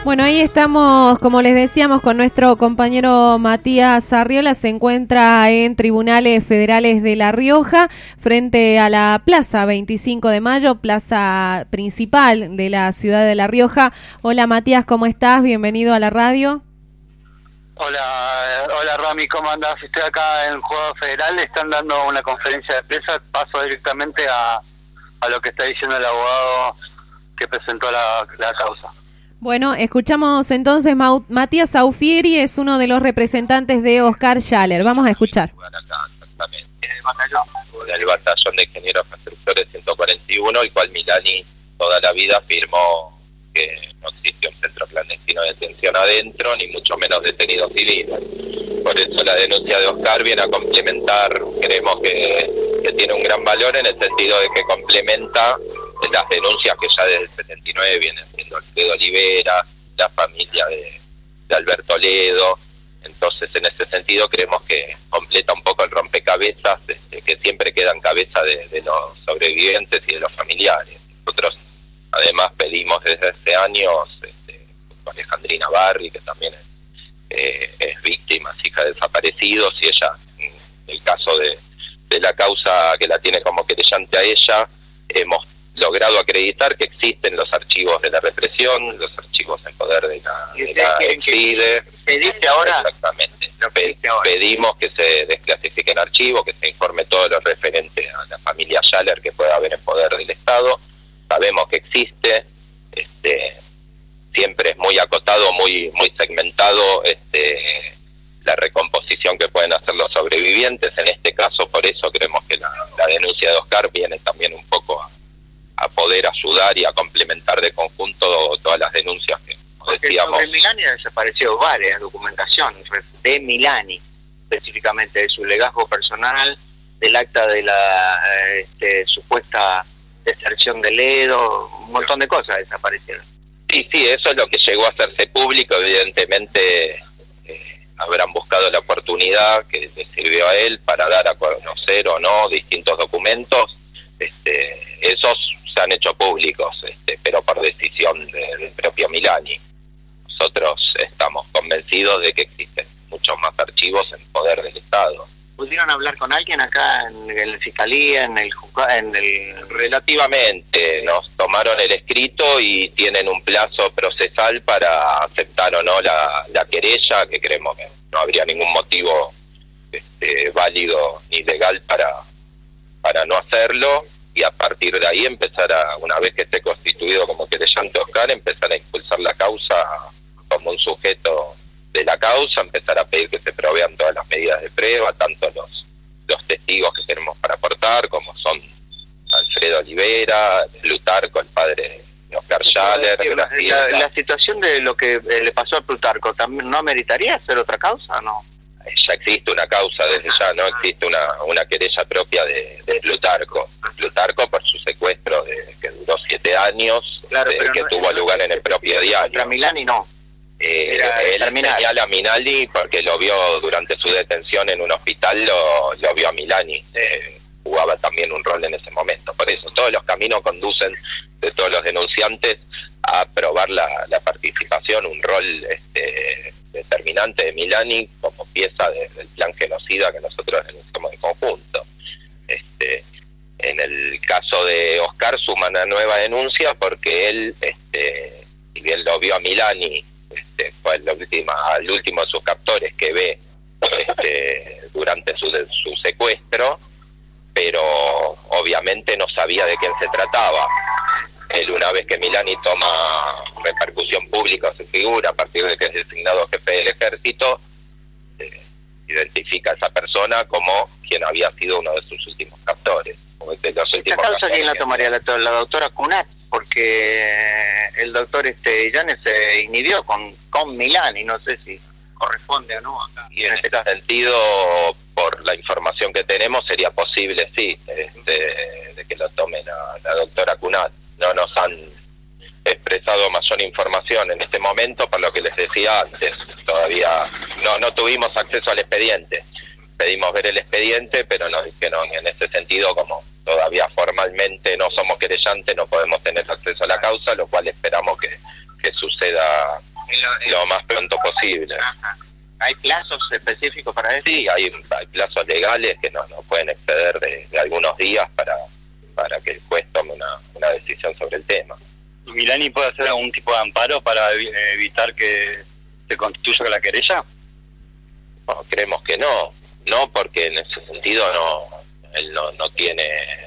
Bueno, ahí estamos, como les decíamos, con nuestro compañero Matías Arriola. Se encuentra en Tribunales Federales de La Rioja, frente a la Plaza 25 de Mayo, plaza principal de la ciudad de La Rioja. Hola Matías, ¿cómo estás? Bienvenido a la radio. Hola Rami, ¿cómo andás? Estoy acá en el Juzgado Federal, están dando una conferencia de prensa, paso directamente a lo que está diciendo el abogado que presentó la causa. Bueno, escuchamos entonces, Matías Saufieri es uno de los representantes de Oscar Schaller. Vamos a escuchar. El batallón de ingenieros constructores 141, el cual Milani toda la vida afirmó que no existe un centro clandestino de detención adentro, ni mucho menos detenidos civiles. Por eso la denuncia de Oscar viene a complementar, creemos que tiene un gran valor en el sentido de que complementa las denuncias que ya desde el 79 vienen siendo Alfredo Olivera, la familia de Alberto Ledo. Entonces, en ese sentido, creemos que completa un poco el rompecabezas, que siempre quedan cabeza de los sobrevivientes y de los familiares. Nosotros, además, pedimos desde hace años, con Alejandrina Barri, que también es víctima, hija de desaparecidos, y ella, en el caso de la causa que la tiene como querellante a ella, hemos logrado acreditar que existen los archivos de la represión, los archivos en poder de la EXIDE. ¿Pediste ahora? Exactamente. Pedimos que se desclasifiquen archivos, que se informe todo lo referente a la familia Schaller que pueda haber en poder del Estado. Sabemos que existe, siempre es muy acotado, muy segmentado la recomposición que pueden hacer los sobrevivientes. En este caso, por eso creemos que la denuncia de Oscar viene también un poco a poder ayudar y a complementar de conjunto todas las denuncias que decíamos. De Milani ha desaparecido varias documentaciones de Milani, específicamente de su legajo personal, del acta de la supuesta deserción de Ledo, un montón de cosas desaparecieron. Sí, eso es lo que llegó a hacerse público. Evidentemente habrán buscado la oportunidad que le sirvió a él para dar a conocer o no distintos documentos. Esos se han hecho públicos, pero por decisión del propio Milani. Nosotros estamos convencidos de que existen muchos más archivos en poder del Estado. ¿Pudieron hablar con alguien acá en la fiscalía, en el Relativamente, nos tomaron el escrito y tienen un plazo procesal para aceptar o no la querella, que creemos que no habría ningún motivo válido ni legal para no hacerlo, y a partir de ahí empezar una vez que esté constituido como querellante Oscar, empezar a impulsar la causa como un sujeto de la causa, empezar a pedir que se provean todas las medidas de prueba, tanto los testigos que tenemos para aportar, como son Alfredo Olivera, Plutarco, el padre de Oscar Schaller. La situación de lo que le pasó a Plutarco, ¿también no ameritaría hacer otra causa, no? Ya existe una causa desde ya, no existe una querella propia de Plutarco. Plutarco por su secuestro que duró 7 años, claro, que tuvo lugar en el propio diario. Contra Milani no. Él señala a Milani porque lo vio durante su detención en un hospital, lo vio a Milani. Jugaba también un rol en ese momento. Por eso todos los caminos conducen de todos los denunciantes a probar la participación, un rol determinante de Milani como pieza del plan genocida que nosotros denunciamos en conjunto. En el caso de Oscar suma una nueva denuncia porque él, si bien lo vio a Milani, fue el último de sus captores que ve durante su secuestro, pero obviamente no sabía de quién se trataba. Él, una vez que Milani toma repercusión pública su figura, a partir de que es designado jefe del ejército, identifica a esa persona como quien había sido uno de sus últimos captores. ¿Esta causa quién la tomaría? La doctora Cunat, porque el doctor Llanes se inhibió con Milani, no sé si corresponde o no acá. Y en este sentido, por la información que tenemos, sería posible, sí, de que lo tome la doctora Cunat. No nos han expresado mayor información en este momento, por lo que les decía antes. Todavía no tuvimos acceso al expediente. Pedimos ver el expediente, pero nos dijeron en ese sentido, como todavía formalmente no somos querellantes, no podemos tener acceso a la causa, lo cual esperamos que suceda lo más pronto posible. Ajá. ¿Hay plazos específicos para eso? Sí, hay plazos legales que no pueden exceder de algunos días para que el juez tome una decisión sobre el tema. ¿Y Milani puede hacer algún tipo de amparo para evitar que se constituya la querella? No, creemos que no, porque en ese sentido él no tiene,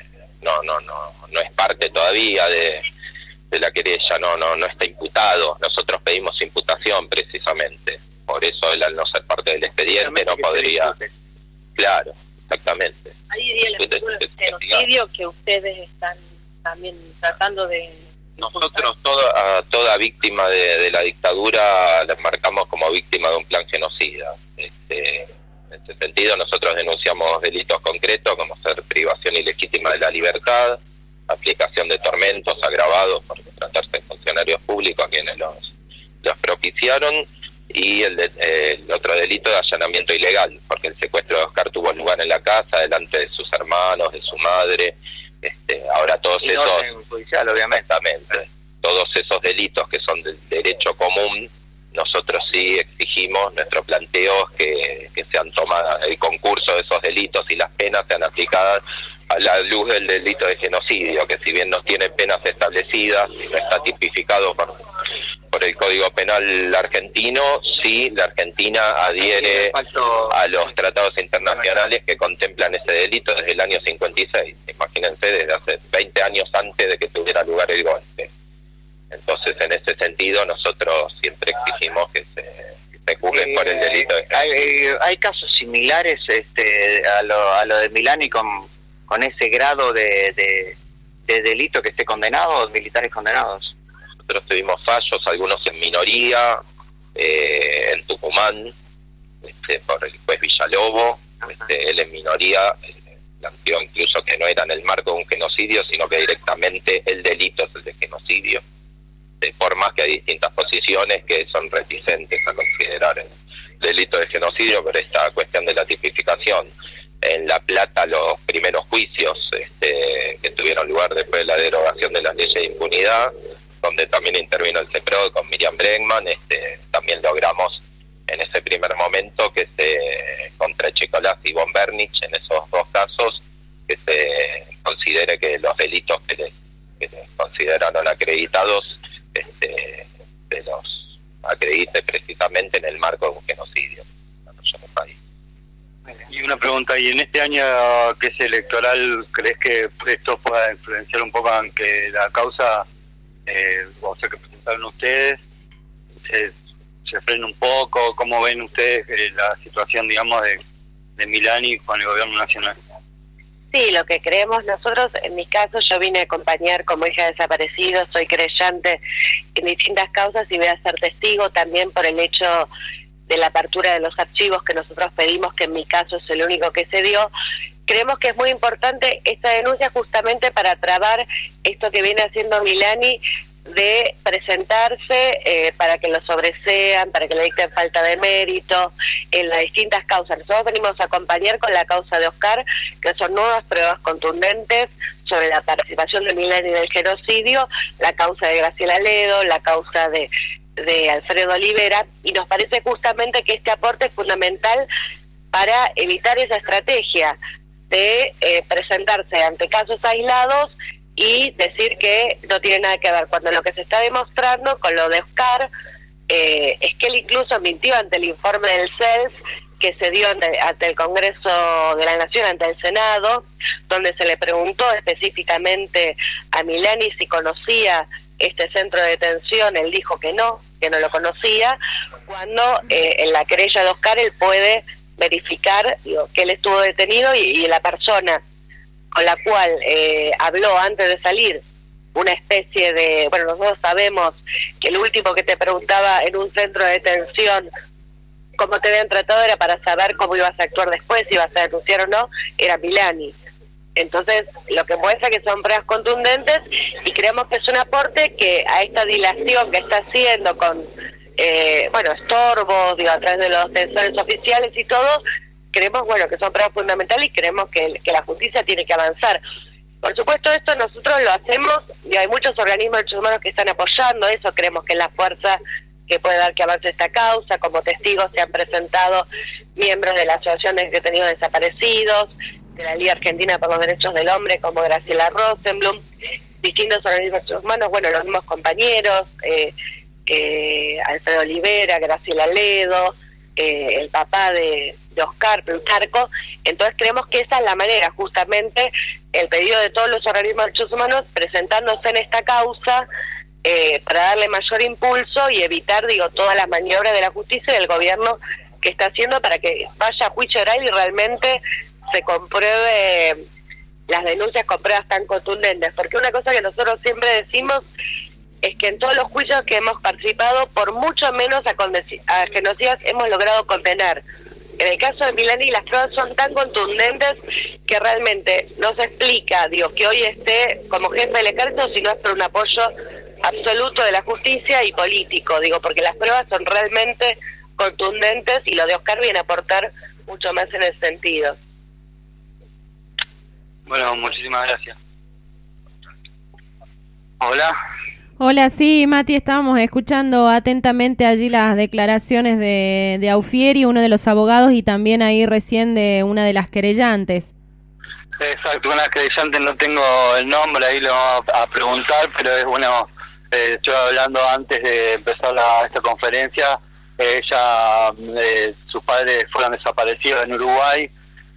no es parte todavía de la querella, no está imputado. Nosotros pedimos imputación precisamente, por eso él al no ser parte del expediente no podría. Claro, exactamente. Ahí iría la figura del genocidio que ustedes están también tratando de... Nosotros a toda víctima de la dictadura la marcamos como víctima de un plan genocida. En ese sentido nosotros denunciamos delitos concretos como ser privación ilegítima de la libertad, aplicación de tormentos agravados por tratarse de funcionarios públicos a quienes los propiciaron, y el otro delito de allanamiento ilegal, porque el secuestro de Oscar tuvo lugar en la casa, delante de sus hermanos, de su madre. Ahora todos y esos... orden judicial, obviamente. Exactamente. Todos esos delitos que son del derecho común, nosotros sí exigimos, nuestro planteo es que sean tomadas el concurso de esos delitos y las penas sean aplicadas a la luz del delito de genocidio, que si bien no tiene penas establecidas, no está tipificado por el Código Penal argentino, sí la Argentina adhiere a los tratados internacionales que contemplan ese delito desde el año 56. Imagínense, desde hace 20 años antes de que tuviera lugar el golpe. Entonces, en ese sentido, nosotros siempre exigimos que se juzguen por el delito de genocidio. ¿Hay casos similares a lo de Milani con ese grado de delito que esté condenado, militares condenados? Nosotros tuvimos fallos, algunos en minoría, en Tucumán, por el juez Villalobos. Él en minoría planteó incluso que no era en el marco de un genocidio, sino que directamente el delito es el de genocidio. Por más que hay distintas posiciones que son reticentes a considerar el delito de genocidio, pero esta cuestión de la tipificación. En La Plata, los primeros juicios que tuvieron lugar después de la derogación de las leyes de impunidad, donde también intervino el CEPROD con Miriam Bregman, también logramos en ese primer momento que contra Echecolás y von Bernich, en esos dos casos, que se considere que los delitos que les consideraron acreditados se los acredite precisamente en el marco de un genocidio en el país. Y una pregunta, ¿y en este año que es electoral, crees que esto pueda influenciar un poco en que la causa, o sea, que presentaron ustedes, se frene un poco? ¿Cómo ven ustedes la situación, digamos, de Milani con el gobierno nacional? Sí, lo que creemos nosotros, en mi caso, yo vine a acompañar como hija de desaparecido, soy creyente en distintas causas y voy a ser testigo también por el hecho de la apertura de los archivos que nosotros pedimos, que en mi caso es el único que se dio. Creemos que es muy importante esta denuncia justamente para trabar esto que viene haciendo Milani de presentarse para que lo sobresean, para que le dicten falta de mérito en las distintas causas. Nosotros venimos a acompañar con la causa de Oscar, que son nuevas pruebas contundentes sobre la participación de Milani en el genocidio, la causa de Graciela Ledo, la causa de Alfredo Olivera, y nos parece justamente que este aporte es fundamental para evitar esa estrategia de presentarse ante casos aislados y decir que no tiene nada que ver, cuando lo que se está demostrando con lo de Oscar es que él incluso mintió ante el informe del CELS que se dio ante el Congreso de la Nación, ante el Senado, donde se le preguntó específicamente a Milani si conocía este centro de detención. Él dijo que no lo conocía, cuando en la querella de Oscar él puede verificar que él estuvo detenido y la persona con la cual habló antes de salir, una especie de... Bueno, nosotros sabemos que el último que te preguntaba en un centro de detención cómo te habían tratado era para saber cómo ibas a actuar después, si ibas a denunciar o no, era Milani. Entonces, lo que muestra que son pruebas contundentes y creemos que es un aporte que a esta dilación que está haciendo con, estorbos, a través de los defensores oficiales y todo, creemos, que son pruebas fundamentales y creemos que la justicia tiene que avanzar. Por supuesto, esto nosotros lo hacemos y hay muchos organismos de derechos humanos que están apoyando eso, creemos que es la fuerza que puede dar que avance esta causa. Como testigos se han presentado miembros de la Asociación de Detenidos Desaparecidos, de la Liga Argentina por los Derechos del Hombre, como Graciela Rosenblum, distintos organismos humanos, bueno, los mismos compañeros, Alfredo Olivera, Graciela Ledo, el papá de Oscar Plutarco. Entonces creemos que esa es la manera, justamente el pedido de todos los organismos de derechos humanos presentándose en esta causa, para darle mayor impulso y evitar, todas las maniobras de la justicia y del gobierno que está haciendo para que vaya a juicio oral y realmente se compruebe las denuncias con pruebas tan contundentes. Porque una cosa que nosotros siempre decimos es que en todos los juicios que hemos participado, por mucho menos a genocidas hemos logrado condenar. En el caso de Milani las pruebas son tan contundentes que realmente no se explica, que hoy esté como jefe del ejército, sino es por un apoyo absoluto de la justicia y político, porque las pruebas son realmente contundentes y lo de Oscar viene a aportar mucho más en ese sentido. Bueno, muchísimas gracias. Hola. Hola, sí, Mati, estábamos escuchando atentamente allí las declaraciones de Aufieri, uno de los abogados, y también ahí recién de una de las querellantes. Exacto, una querellante, no tengo el nombre, ahí lo vamos a preguntar, pero es bueno, estoy hablando antes de empezar esta conferencia, ella, sus padres fueron desaparecidos en Uruguay,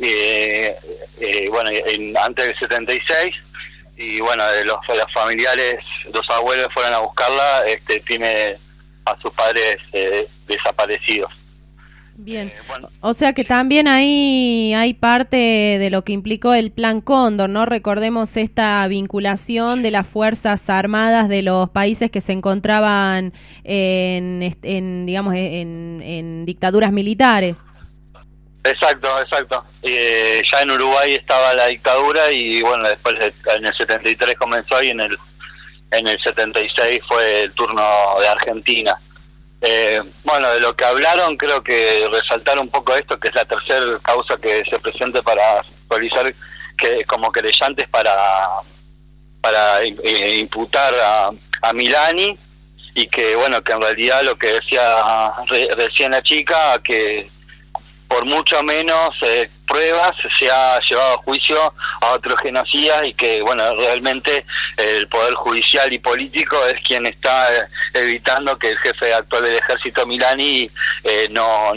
antes del 76, y bueno, los familiares, los abuelos fueron a buscarla, tiene a sus padres desaparecidos. Bien, o sea que también ahí hay parte de lo que implicó el Plan Cóndor, ¿no? Recordemos esta vinculación de las Fuerzas Armadas de los países que se encontraban en dictaduras militares. Exacto. Ya en Uruguay estaba la dictadura y bueno, después en el 73 comenzó y en el 76 fue el turno de Argentina. De lo que hablaron, creo que resaltar un poco esto, que es la tercera causa que se presenta para realizar que como querellantes para imputar a Milani, y que bueno, que en realidad lo que decía recién la chica, que por mucho menos pruebas se ha llevado a juicio a otros genocidas, y que bueno, realmente el poder judicial y político es quien está evitando que el jefe actual del ejército, Milani, no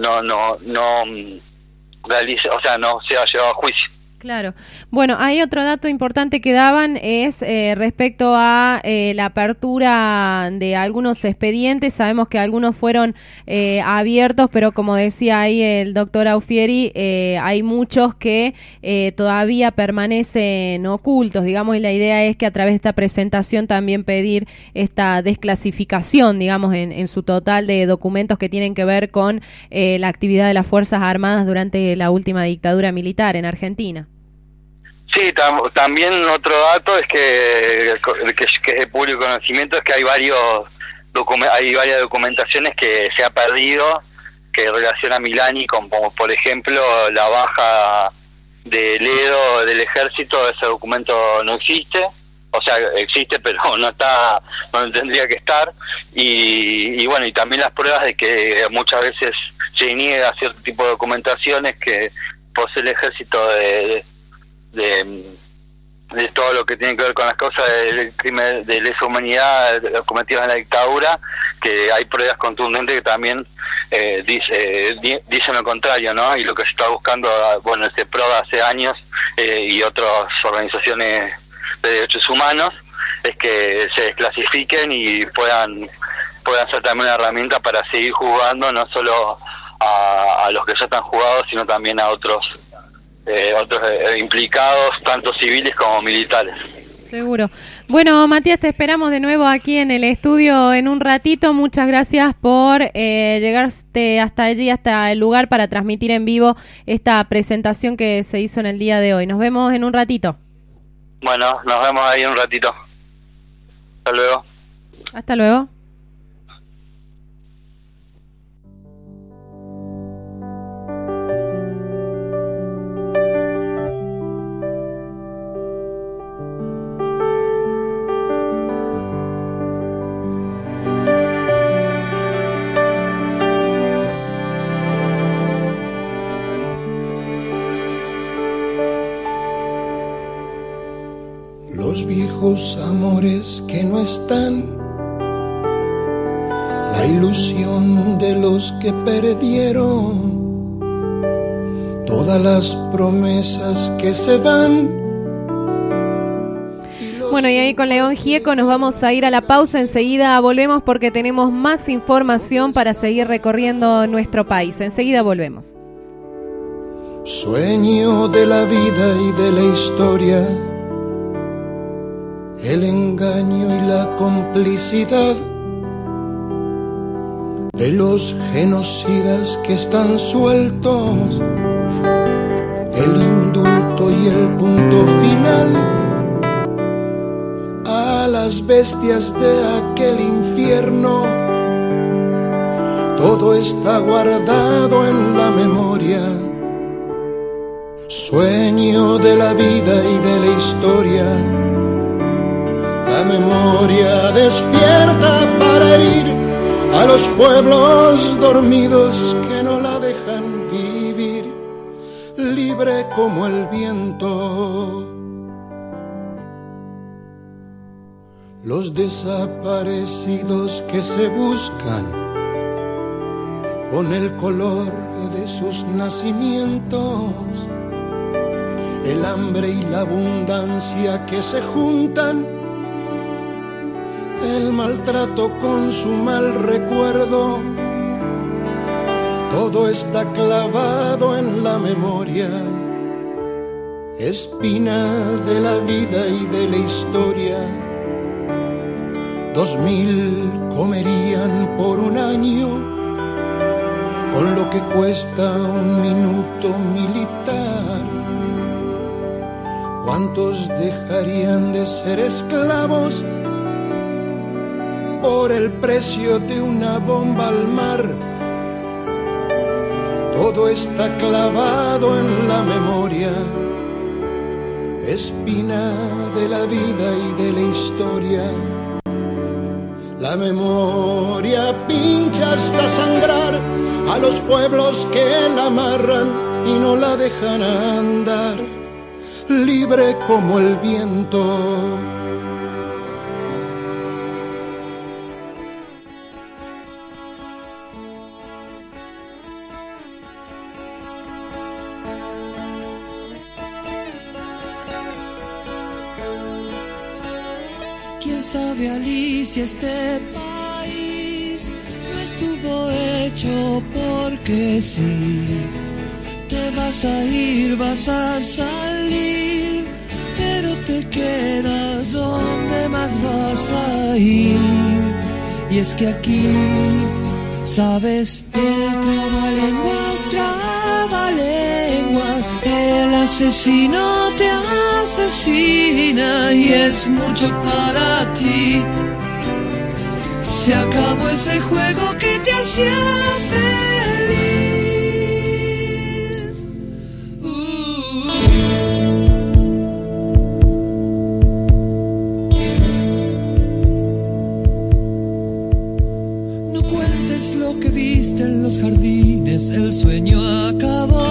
realice, no sea llevado a juicio. Claro. Bueno, hay otro dato importante que daban, es respecto a la apertura de algunos expedientes. Sabemos que algunos fueron abiertos, pero como decía ahí el doctor Aufieri, hay muchos que todavía permanecen ocultos, y la idea es que a través de esta presentación también pedir esta desclasificación, en su total, de documentos que tienen que ver con la actividad de las Fuerzas Armadas durante la última dictadura militar en Argentina. Sí, también otro dato es que es de público conocimiento, es que hay varias documentaciones que se ha perdido, que relaciona a Milani, como por ejemplo la baja de Ledo del ejército. Ese documento no existe, o sea, existe pero no está donde tendría que estar, y bueno, y también las pruebas de que muchas veces se niega cierto tipo de documentaciones que posee el ejército de todo lo que tiene que ver con las causas del crimen de lesa humanidad cometidas en la dictadura, que hay pruebas contundentes que también dicen lo contrario, ¿no? Y lo que se está buscando, se prueba hace años, y otras organizaciones de derechos humanos, es que se desclasifiquen y puedan ser también una herramienta para seguir juzgando no solo a los que ya están juzgados, sino también a otros implicados, tanto civiles como militares. Seguro. Bueno, Matías, te esperamos de nuevo aquí en el estudio en un ratito. Muchas gracias por llegarte hasta allí, hasta el lugar, para transmitir en vivo esta presentación que se hizo en el día de hoy. Nos vemos en un ratito. Bueno, nos vemos ahí en un ratito. Hasta luego. Hasta luego. viejos amores que no están, la ilusión de los que perdieron, todas las promesas que se van. Bueno, y ahí con León Gieco nos vamos a ir a la pausa. Enseguida volvemos porque tenemos más información para seguir recorriendo nuestro país. Enseguida volvemos. Sueño de la vida y de la historia, el engaño y la complicidad de los genocidas que están sueltos, el indulto y el punto final a las bestias de aquel infierno. Todo está guardado en la memoria. Sueño de la vida y de la historia, la memoria despierta para herir a los pueblos dormidos que no la dejan vivir, libre como el viento. Los desaparecidos que se buscan con el color de sus nacimientos, el hambre y la abundancia que se juntan, el maltrato con su mal recuerdo, todo está clavado en la memoria, espina de la vida y de la historia. 2000 comerían por un año con lo que cuesta un minuto militar. ¿Cuántos dejarían de ser esclavos por el precio de una bomba al mar? Todo está clavado en la memoria, espina de la vida y de la historia. La memoria pincha hasta sangrar a los pueblos que la amarran y no la dejan andar, libre como el viento. ¿Quién sabe, Alicia, este país no estuvo hecho porque sí? Te vas a ir, vas a salir, pero te quedas donde más vas a ir. Y es que aquí, sabes, el trabalenguas, el asesino te asesina y es mucho para ti. Se acabó ese juego que te hacía feliz. No cuentes lo que viste en los jardines, el sueño acabó.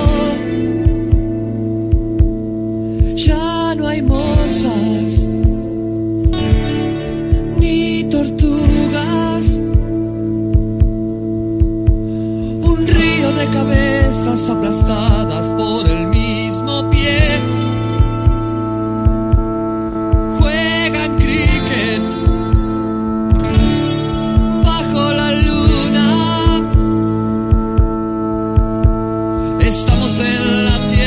Ya no hay morsas ni tortugas, un río de cabezas aplastadas por el mismo pie. Juegan cricket bajo la luna. Estamos en la tierra.